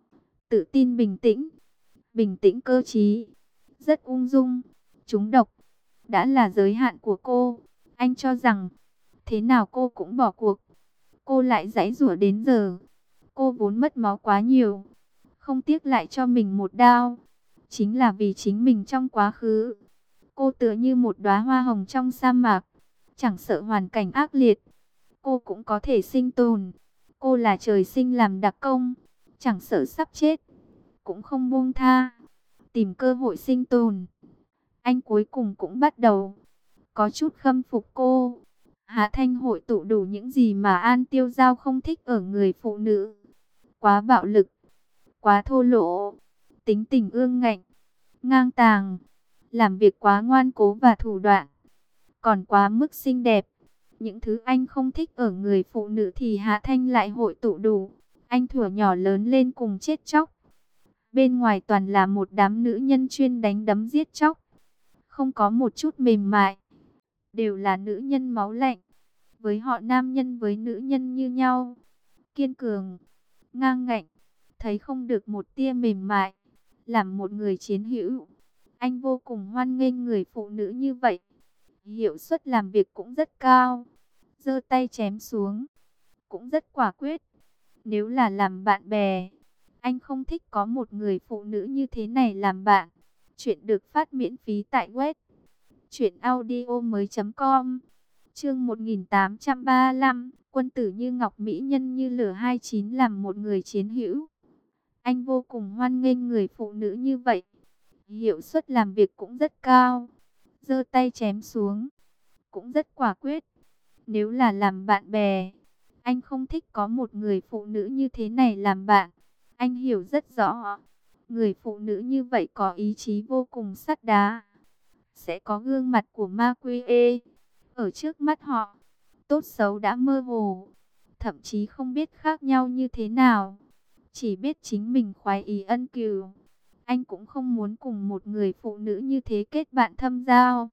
Tự tin bình tĩnh cơ trí, rất ung dung. Trúng độc đã là giới hạn của cô. Anh cho rằng thế nào cô cũng bỏ cuộc. Cô lại giãy giụa đến giờ. Cô vốn mất máu quá nhiều, không tiếc lại cho mình một đao. Chính là vì chính mình trong quá khứ. Cô tựa như một đóa hoa hồng trong sa mạc, chẳng sợ hoàn cảnh ác liệt, cô cũng có thể sinh tồn. Cô là trời sinh làm đặc công, chẳng sợ sắp chết, cũng không buông tha, tìm cơ hội sinh tồn. Anh cuối cùng cũng bắt đầu có chút khâm phục cô. Hạ Thanh hội tụ đủ những gì mà An Tiêu Giao không thích ở người phụ nữ. Quá bạo lực, quá thô lỗ, tính tình ương ngạnh, ngang tàng, làm việc quá ngoan cố và thủ đoạn, còn quá mức xinh đẹp. Những thứ anh không thích ở người phụ nữ thì Hạ Thanh lại hội tụ đủ. Anh thuở nhỏ lớn lên cùng chết chóc. Bên ngoài toàn là một đám nữ nhân chuyên đánh đấm giết chóc, không có một chút mềm mại. Đều là nữ nhân máu lạnh. Với họ nam nhân với nữ nhân như nhau. Kiên cường, ngang ngạnh, thấy không được một tia mềm mại. Làm một người chiến hữu, anh vô cùng hoan nghênh người phụ nữ như vậy. Hiệu suất làm việc cũng rất cao. Giơ tay chém xuống, cũng rất quả quyết. Nếu là làm bạn bè, anh không thích có một người phụ nữ như thế này làm bạn. Chuyện được phát miễn phí tại web truyệnaudiomoi.com. Chương 1835, quân tử như ngọc mỹ nhân như lửa 29 làm một người chiến hữu. Anh vô cùng hoan nghênh người phụ nữ như vậy. Hiệu suất làm việc cũng rất cao. Giơ tay chém xuống, cũng rất quả quyết. Nếu là làm bạn bè, anh không thích có một người phụ nữ như thế này làm bạn. Anh hiểu rất rõ, người phụ nữ như vậy có ý chí vô cùng sắt đá. Sẽ có gương mặt của ma quỷ ở trước mắt họ. Tốt xấu đã mơ hồ, thậm chí không biết khác nhau như thế nào. chỉ biết chính mình khoái ý ân cừu. Anh cũng không muốn cùng một người phụ nữ như thế kết bạn thâm giao.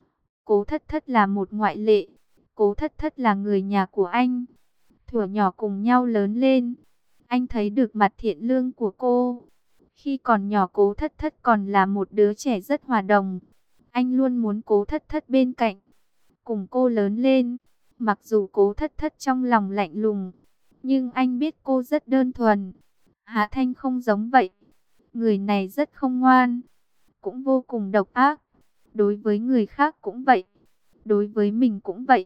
Cố Thất Thất là một ngoại lệ. Cố Thất Thất là người nhà của anh. Thuở nhỏ cùng nhau lớn lên. Anh thấy được mặt thiện lương của cô. Khi còn nhỏ Cố Thất Thất còn là một đứa trẻ rất hòa đồng. Anh luôn muốn Cố Thất Thất bên cạnh, cùng cô lớn lên. Mặc dù Cố Thất Thất trong lòng lạnh lùng, nhưng anh biết cô rất đơn thuần. Hạ Thanh không giống vậy. Người này rất không ngoan, cũng vô cùng độc ác. Đối với người khác cũng vậy, đối với mình cũng vậy.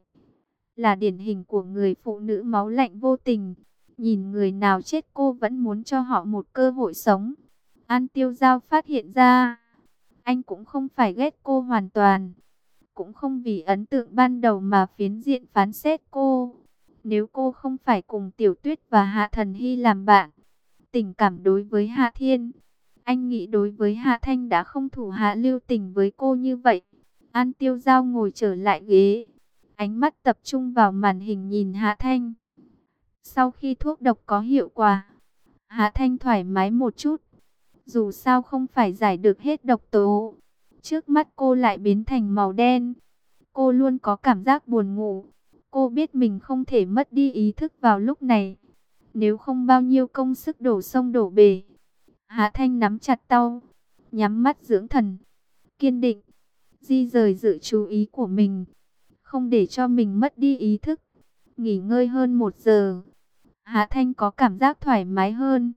Là điển hình của người phụ nữ máu lạnh vô tình. Nhìn người nào chết cô vẫn muốn cho họ một cơ hội sống. An Tiêu Giao phát hiện ra, anh cũng không phải ghét cô hoàn toàn, cũng không vì ấn tượng ban đầu mà phiến diện phán xét cô. Nếu cô không phải cùng Tiểu Tuyết và Hạ Thần Hy làm bạn, tình cảm đối với Hạ Thiên, anh nghĩ đối với Hạ Thanh đã không thủ hạ lưu tình với cô như vậy. An Tiêu Giao ngồi trở lại ghế, ánh mắt tập trung vào màn hình nhìn Hạ Thanh. Sau khi thuốc độc có hiệu quả, Hạ Thanh thoải mái một chút. Dù sao không phải giải được hết độc tố. Trước mắt cô lại biến thành màu đen. Cô luôn có cảm giác buồn ngủ. Cô biết mình không thể mất đi ý thức vào lúc này. Nếu không bao nhiêu công sức đổ sông đổ bể. Hạ Thanh nắm chặt tau, nhắm mắt dưỡng thần, kiên định, di rời sự chú ý của mình, không để cho mình mất đi ý thức. Nghỉ ngơi hơn 1 giờ, Hạ Thanh có cảm giác thoải mái hơn.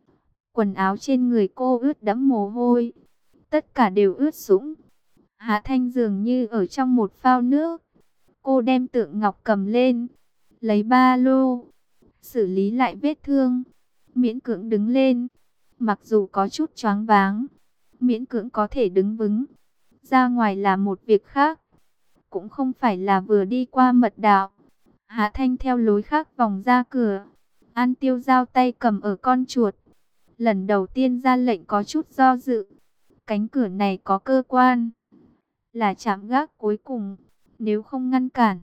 Quần áo trên người cô ướt đẫm mồ hôi, tất cả đều ướt sũng. Hạ Thanh dường như ở trong một phao nước. Cô đem tượng ngọc cầm lên, lấy ba lô, xử lý lại vết thương, miễn cưỡng đứng lên. Mặc dù có chút choáng váng, miễn cưỡng có thể đứng vững. Ra ngoài là một việc khác, cũng không phải là vừa đi qua mật đạo. Hạ Thanh theo lối khác vòng ra cửa. An Tiêu Giao tay cầm ở con chuột. Lần đầu tiên ra lệnh có chút do dự. Cánh cửa này có cơ quan, là trạm gác cuối cùng. Nếu không ngăn cản,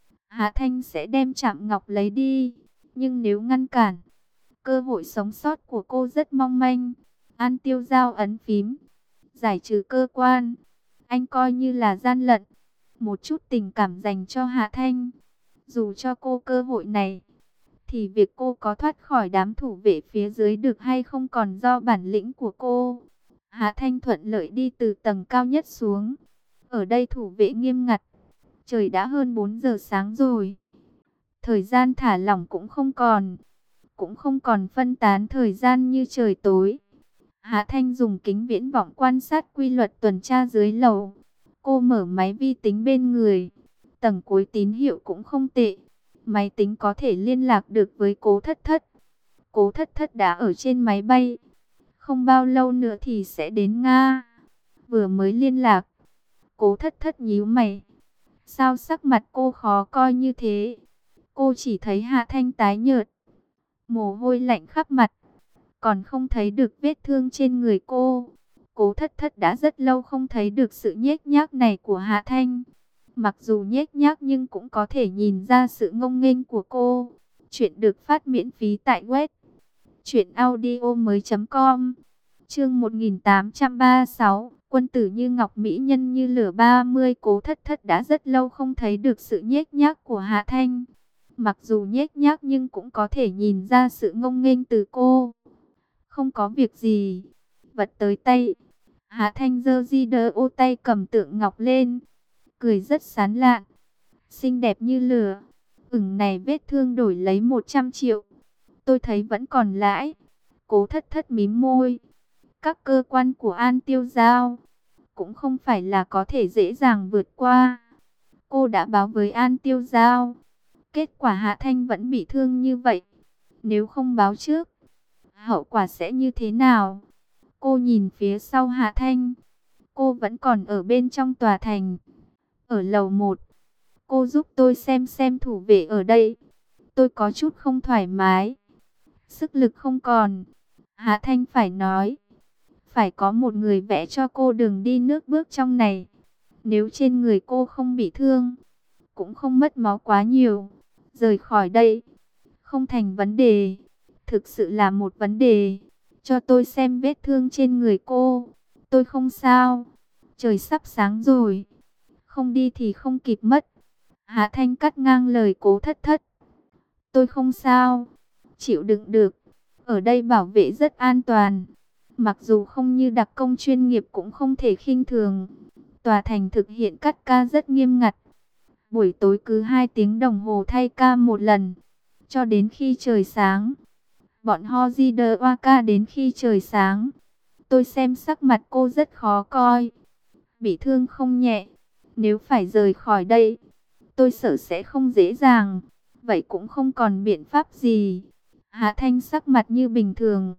Hạ Thanh sẽ đem Trạm Ngọc lấy đi. Nhưng nếu ngăn cản, cơ hội sống sót của cô rất mong manh. An Tiêu Giao ấn phím, giải trừ cơ quan. Anh coi như là gian lận, một chút tình cảm dành cho Hạ Thanh. Dù cho cô cơ hội này, thì việc cô có thoát khỏi đám thủ vệ phía dưới được hay không còn do bản lĩnh của cô. Hạ Thanh thuận lợi đi từ tầng cao nhất xuống. Ở đây thủ vệ nghiêm ngặt. Trời đã hơn 4 giờ sáng rồi. Thời gian thả lỏng cũng không còn phân tán thời gian như trời tối. Hạ Thanh dùng kính viễn vọng quan sát quy luật tuần tra dưới lầu. Cô mở máy vi tính bên người. Tầng cuối tín hiệu cũng không tệ. Máy tính có thể liên lạc được với Cố Thất Thất. Cố Thất Thất đã ở trên máy bay. Không bao lâu nữa thì sẽ đến Nga. Vừa mới liên lạc, Cố Thất Thất nhíu mày. Sao sắc mặt cô khó coi như thế? Cô chỉ thấy Hạ Thanh tái nhợt, mồ hôi lạnh khắp mặt, còn không thấy được vết thương trên người cô. Cố Thất Thất đã rất lâu không thấy được sự nhếch nhác này của Hạ Thanh. Mặc dù nhếch nhác nhưng cũng có thể nhìn ra sự ngông nghênh của cô. Chuyện được phát miễn phí tại web truyệnaudiomoi.com. Chương 1836, quân tử như ngọc mỹ nhân như lửa 30. Cố Thất Thất đã rất lâu không thấy được sự nhếch nhác của Hạ Thanh. Mặc dù nhếch nhác nhưng cũng có thể nhìn ra sự ngông nghênh từ cô. Không có việc gì, vật tới tay. Hạ Thanh giơ di đơ ô tay cầm tượng ngọc lên, cười rất sán lạn, xinh đẹp như lửa. Này vết thương đổi lấy 100 triệu, tôi thấy vẫn còn lãi. Cố Thất Thất mím môi. Các cơ quan của An Tiêu Giao cũng không phải là có thể dễ dàng vượt qua. Cô đã báo với An Tiêu Giao, kết quả Hạ Thanh vẫn bị thương như vậy. Nếu không báo trước, hậu quả sẽ như thế nào? Cô nhìn phía sau Hạ Thanh. Cô vẫn còn ở bên trong tòa thành, ở lầu 1. Cô giúp tôi xem thủ vệ ở đây. Tôi có chút không thoải mái, sức lực không còn. Hạ Thanh phải nói, phải có một người vẽ cho cô đường đi nước bước trong này. Nếu trên người cô không bị thương, cũng không mất máu quá nhiều, rời khỏi đây không thành vấn đề. thực sự là một vấn đề. Cho tôi xem vết thương trên người cô. Tôi không sao. Trời sắp sáng rồi. Không đi thì không kịp mất. Hạ Thanh cắt ngang lời Cố Thất Thất. Tôi không sao. Chịu đựng được. Ở đây bảo vệ rất an toàn. Mặc dù không như đặc công chuyên nghiệp cũng không thể khinh thường. Tòa thành thực hiện cắt ca rất nghiêm ngặt. Buổi tối cứ 2 tiếng đồng hồ thay ca một lần. Cho đến khi trời sáng. Bọn Hojider Waka đến khi trời sáng. Tôi xem sắc mặt cô rất khó coi. Bị thương không nhẹ. Nếu phải rời khỏi đây, tôi sợ sẽ không dễ dàng. Vậy cũng không còn biện pháp gì. Hạ Thanh sắc mặt như bình thường.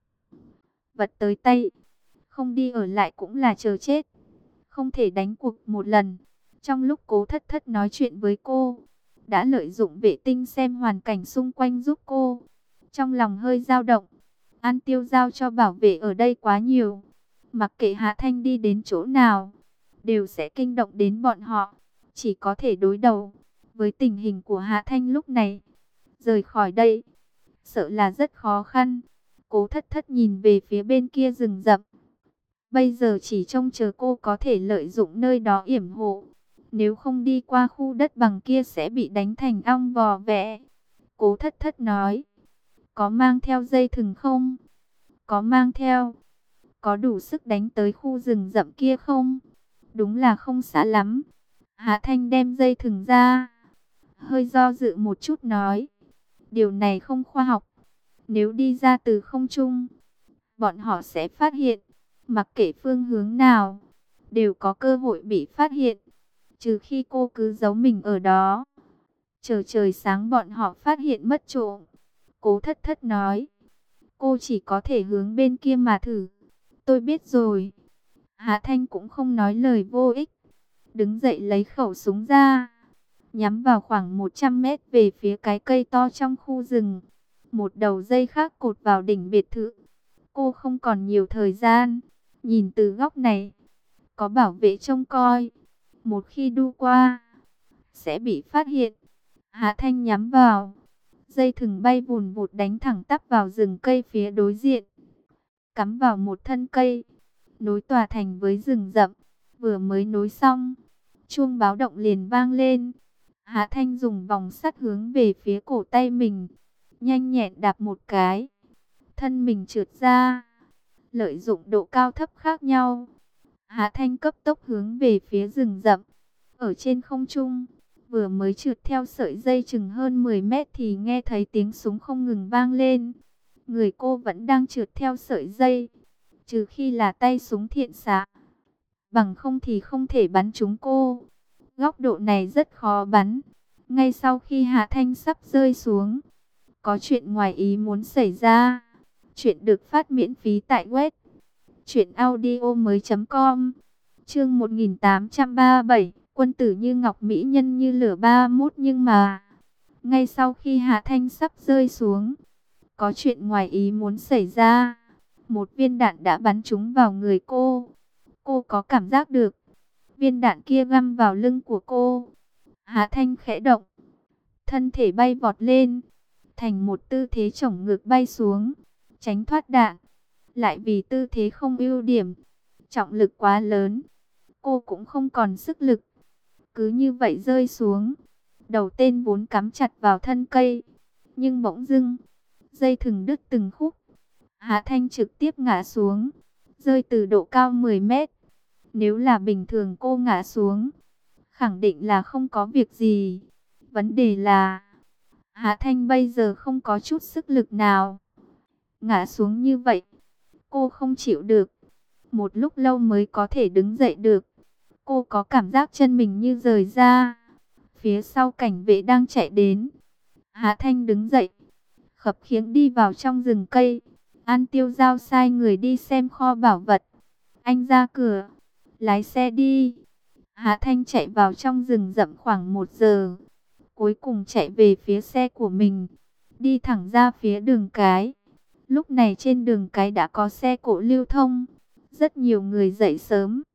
Vật tới tay. Không đi ở lại cũng là chờ chết. Không thể đánh cuộc một lần. Trong lúc Cố Thất Thất nói chuyện với cô, đã lợi dụng vệ tinh xem hoàn cảnh xung quanh giúp cô. Trong lòng hơi dao động. An Tiêu giao cho bảo vệ ở đây quá nhiều. Mặc kệ Hạ Thanh đi đến chỗ nào, đều sẽ kinh động đến bọn họ. Chỉ có thể đối đầu với tình hình của Hạ Thanh lúc này. Rời khỏi đây, sợ là rất khó khăn. Cố Thất Thất nhìn về phía bên kia rừng rậm. Bây giờ chỉ trông chờ cô có thể lợi dụng nơi đó yểm hộ. Nếu không đi qua khu đất bằng kia sẽ bị đánh thành ong vò vẽ. Cố Thất Thất nói. Có mang theo dây thừng không? Có mang theo. Có đủ sức đánh tới khu rừng rậm kia không? Đúng là không xa lắm. Hạ Thanh đem dây thừng ra. Hơi do dự một chút nói. Điều này không khoa học. Nếu đi ra từ không trung, bọn họ sẽ phát hiện. Mặc kệ phương hướng nào, đều có cơ hội bị phát hiện. Trừ khi cô cứ giấu mình ở đó. Chờ trời sáng bọn họ phát hiện mất trộm. Cố Thất Thất nói. Cô chỉ có thể hướng bên kia mà thử. Tôi biết rồi. Hạ Thanh cũng không nói lời vô ích. Đứng dậy lấy khẩu súng ra. Nhắm vào khoảng 100 mét về phía cái cây to trong khu rừng. Một đầu dây khác cột vào đỉnh biệt thự. Cô không còn nhiều thời gian. Nhìn từ góc này, có bảo vệ trông coi. Một khi đu qua, sẽ bị phát hiện. Hạ Thanh nhắm vào. Dây thừng bay vùn vụt đánh thẳng tắp vào rừng cây phía đối diện. Cắm vào một thân cây. Nối tòa thành với rừng rậm. Vừa mới nối xong, chuông báo động liền vang lên. Hạ Thanh dùng vòng sắt hướng về phía cổ tay mình. Nhanh nhẹn đạp một cái. Thân mình trượt ra. Lợi dụng độ cao thấp khác nhau. Hạ Thanh cấp tốc hướng về phía rừng rậm. Ở trên không trung, vừa mới trượt theo sợi dây chừng hơn 10 mét thì nghe thấy tiếng súng không ngừng vang lên. Người cô vẫn đang trượt theo sợi dây. Trừ khi là tay súng thiện xạ. Bằng không thì không thể bắn trúng cô. Góc độ này rất khó bắn. Ngay sau khi Hạ Thanh sắp rơi xuống, có chuyện ngoài ý muốn xảy ra. Chuyện được phát miễn phí tại web truyệnaudiomoi.com. Chương 1837, quân tử như ngọc mỹ nhân như lửa 31. Nhưng mà, ngay sau khi Hạ Thanh sắp rơi xuống, có chuyện ngoài ý muốn xảy ra. Một viên đạn đã bắn trúng vào người cô. Cô có cảm giác được viên đạn kia găm vào lưng của cô. Hạ Thanh khẽ động, thân thể bay vọt lên, thành một tư thế chổng ngược bay xuống, tránh thoát đạn. Lại vì tư thế không ưu điểm, trọng lực quá lớn, cô cũng không còn sức lực. Cứ như vậy rơi xuống. Đầu tên vốn cắm chặt vào thân cây, nhưng bỗng dưng, dây thừng đứt từng khúc. Hạ Thanh trực tiếp ngã xuống, rơi từ độ cao 10 mét. Nếu là bình thường cô ngã xuống, khẳng định là không có việc gì. Vấn đề là, Hạ Thanh bây giờ không có chút sức lực nào. Ngã xuống như vậy, cô không chịu được. Một lúc lâu mới có thể đứng dậy được. Cô có cảm giác chân mình như rời ra. Phía sau cảnh vệ đang chạy đến. Hạ Thanh đứng dậy, khập khiễng đi vào trong rừng cây. An Tiêu giao sai người đi xem kho bảo vật. Anh ra cửa, lái xe đi. Hạ Thanh chạy vào trong rừng rậm khoảng 1 giờ. Cuối cùng chạy về phía xe của mình, đi thẳng ra phía đường cái. Lúc này trên đường cái đã có xe cộ lưu thông. Rất nhiều người dậy sớm,